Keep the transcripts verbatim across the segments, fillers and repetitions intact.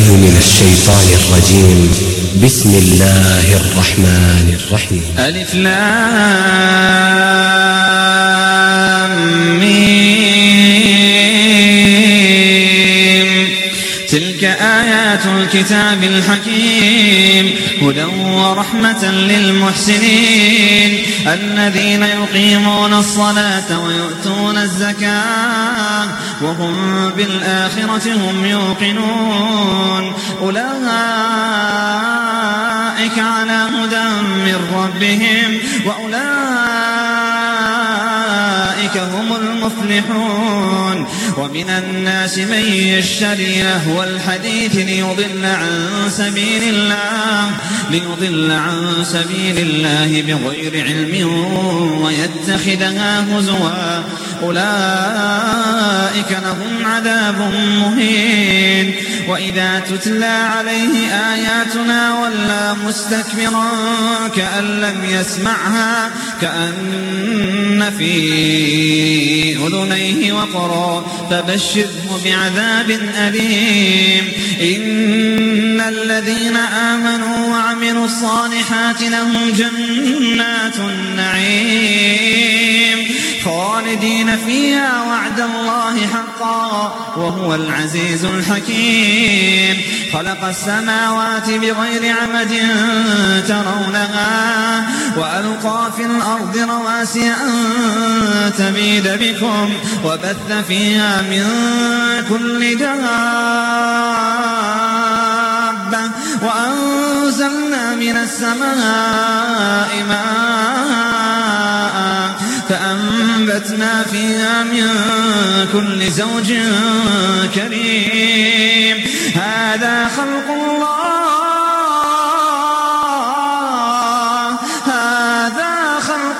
بالله من الشيطان الرجيم. بسم الله الرحمن الرحيم. ألف لام ميم. تلك آيات الكتاب الحكيم هدى ورحمة للمحسنين الذين يقيمون الصلاة ويؤتون الزكاة وهم بالآخرة هم يوقنون أولئك على هدى من ربهم وأولئك هم المفلحون. ومن الناس من يشتري لهو الحديث ليضل عن سبيل الله ليضل عن سبيل الله بغير علم ويتخذها هزوا أولئك لهم عذاب مهين. وإذا تتلى عليه آياتنا ولى مستكبرا كأن لم يسمعها كأن في أذنيه وقرا فبشره بعذاب أليم. إن الذين آمنوا وعملوا الصالحات لهم جنات النعيم خالدين فيها وعد الله حقا وهو العزيز الحكيم. خلق السماوات بغير عمد ترونها وألقى في الأرض رواسي أن تميد بكم وبث فيها من كل دابة وأنزلنا من السماء ماء فأنبتنا فيها من كل زوج كريم. هذا خلق الله هذا خلق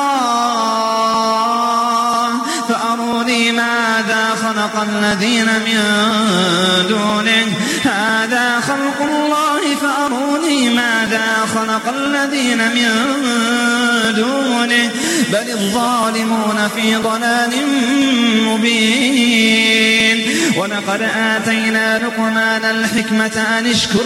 الله فأروني ماذا خلق الذين من دونه هذا خلق الله فأروني ماذا خلق الذين من دونه بل الظالمون في ضلال مبين. ولقد آتينا لقمان الحكمة أن اشكر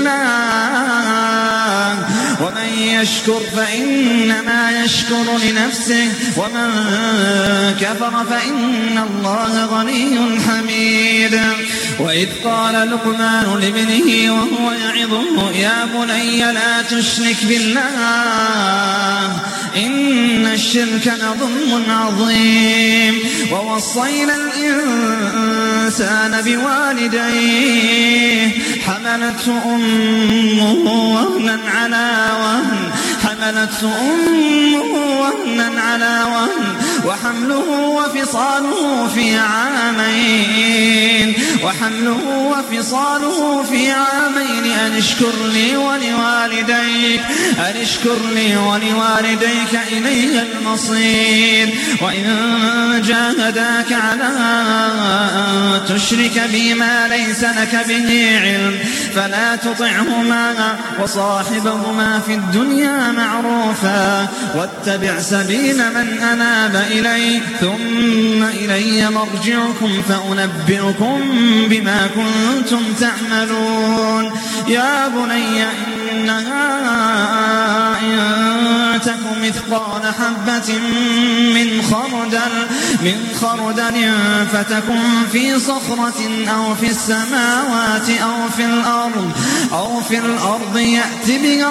لله ومن يشكر فإنما يشكر لنفسه ومن كفر فإن الله غني حميد. وإذ قال لقمان لابنه وهو يعظه يا بني لا تشرك بالله إن الشرك لظلم عظيم. ووصينا الإنسان بوالديه حملته أمه وهنا على وهن حملته أمه وهنا على وهن وحمله وفصاله في عامين وحمله وفصاله في عامين أن اشكر لي ولوالديك أن اشكر لي ولوالديك إلي المصير. وإن جاهداك على أن تشرك بما ليس لك به علم فلا تطعهما وصاحبهما في الدنيا معروفا واتبع سبيل من أناب إلي ثم إلي مرجعكم فأنبئكم بما كنتم تعملون. يا بني إنها إن تك مثقال حبة من خردل من خردل فتكن في صخرة أو في السماوات أو في الأرض أو في الأرض يأت بها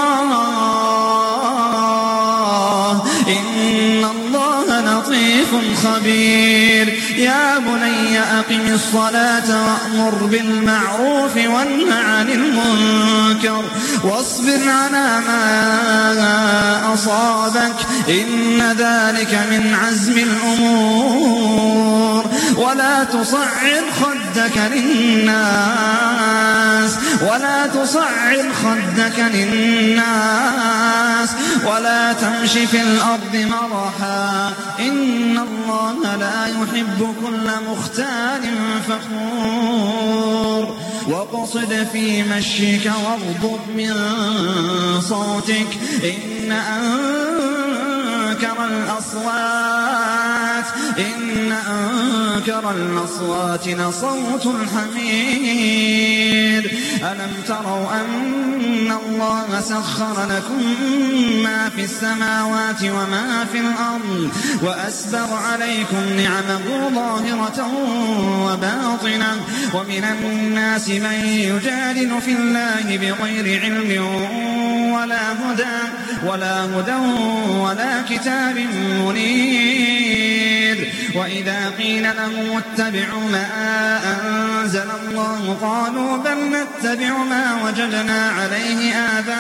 الله إن الله لطيف خبير. يا بني أقم الصلاة وأمر بالمعروف وانه عن المنكر واصبر على ما أصابك إن ذلك من عزم الأمور. ولا تصعر خدك للناس ولا تصعر خدك للناس ولا تمشي في الأرض مرحا إن الله لا يحب كل مختال فخور. واقصد في مشيك واغضض من صوتك إن أنكر الأصوات إن أنكر الأصوات لصوت الحمير. ألم تروا أن الله سخر لكم ما في السماوات وما في الأرض وأسبغ عليكم نعمه ظاهرة وباطنة ومن الناس من يجادل في الله بغير علم ولا هدى ولا هدى ولا كتاب منير. وإذا قيل لهم اتبعوا ما أنزل الله قالوا بل نتبع ما وجدنا عليه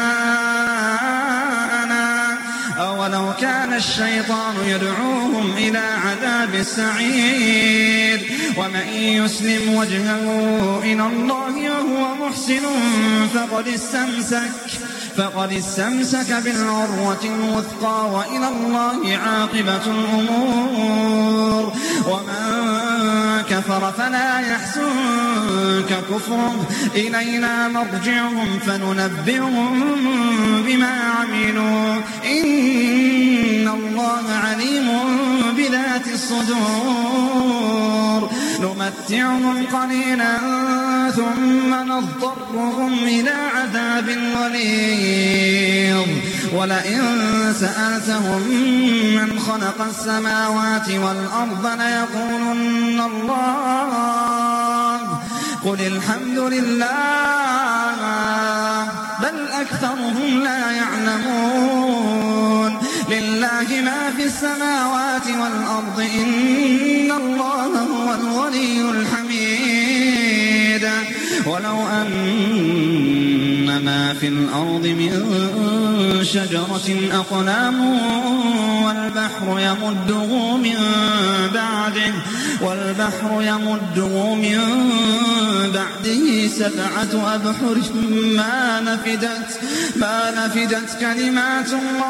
آباءنا أولو كان الشيطان يدعوهم إلى عذاب السعير. ومن يسلم وجهه إلى الله وهو محسن فقد استمسك فقد استمسك بالعروة الوثقى وإلى الله عاقبة الأمور. ومن كفر فلا يحزنك كفره إلينا مرجعهم فننبئهم بما عملوا إن الله عليم بذات الصدور. نمتعهم قليلا ثم نضطرهم إلى عذاب غليظ. ولئن سألتهم من خلق السماوات والأرض ليقولن الله قل الحمد لله بل أكثرهم لا يعلمون. لله ما في السماوات والأرض إن الله هو الغني الحميد. ولو أن ما في الأرض من شجرة أقلام والبحر يمده من بعده والبحر يمده من بعده سبعة أبحر ما نفدت ما نفدت كلمات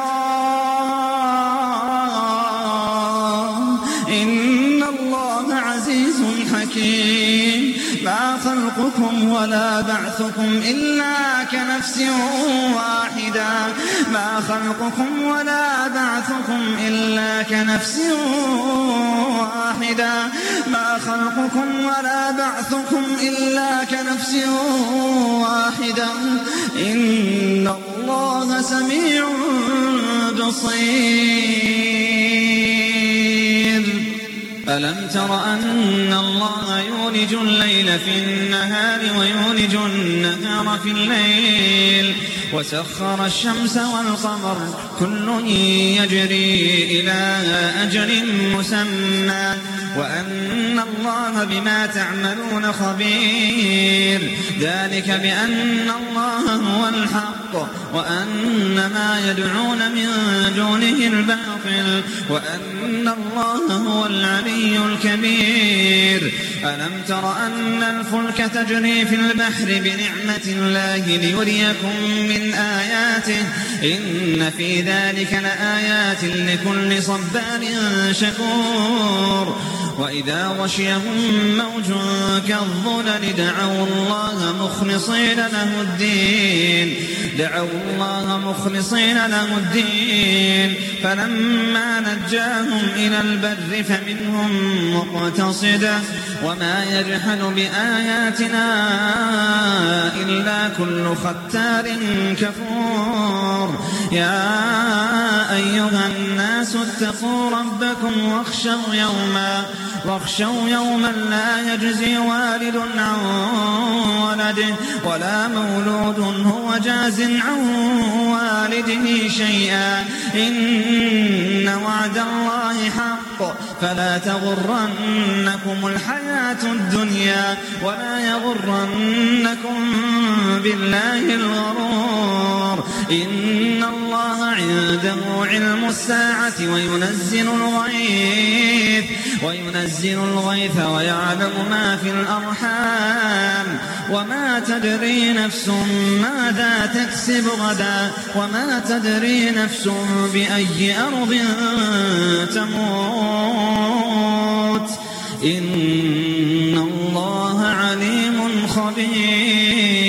الله إن الله عزيز حكيم. ما خلقكم ولا بعثكم إلا كنفس واحدة ما خلقكم ولا بعثكم إلا كنفس واحدة ما خلقكم ولا بعثكم إلا كنفس واحدة إن الله سميع بصير. ألم تر أن الله يولج الليل في النهار ويولج النهار في الليل وسخر الشمس والقمر كل يجري إلى أجل مسمى وأن الله بما تعملون خبير. ذلك بأن الله هو الحق وأن ما يدعون من دونه الباطل وأن الله هو العلي الكبير. ألم تر أن الفلك تجري في البحر بنعمة الله ليريكم من آياته إن في ذلك لآيات لكل صبار شكور. وإذا غشيهم موج كالظلل دعوا الله مخلصين له الدين دعوا الله مخلصين له الدين فلما نجاهم إلى البر فمنهم مقتصد وما يجحد بآياتنا إلا كل ختار كفور. يا أيها الناس اتقوا ربكم واخشوا يوما واخشوا يوما لا يجزي والد عن ولده ولا مولود هو جاز عن والده شيئا إن وعد الله حق فلا تغرنكم الحياة الدنيا ولا يغرنكم بالله الغرور. إن الله عنده علم الساعة وينزل الغيث وينزل الغيث ويعلم ما في الأرحام وما تدري نفس ماذا تكسب غدا وما تدري نفس بأي أرض تموت إن الله عليم خبير.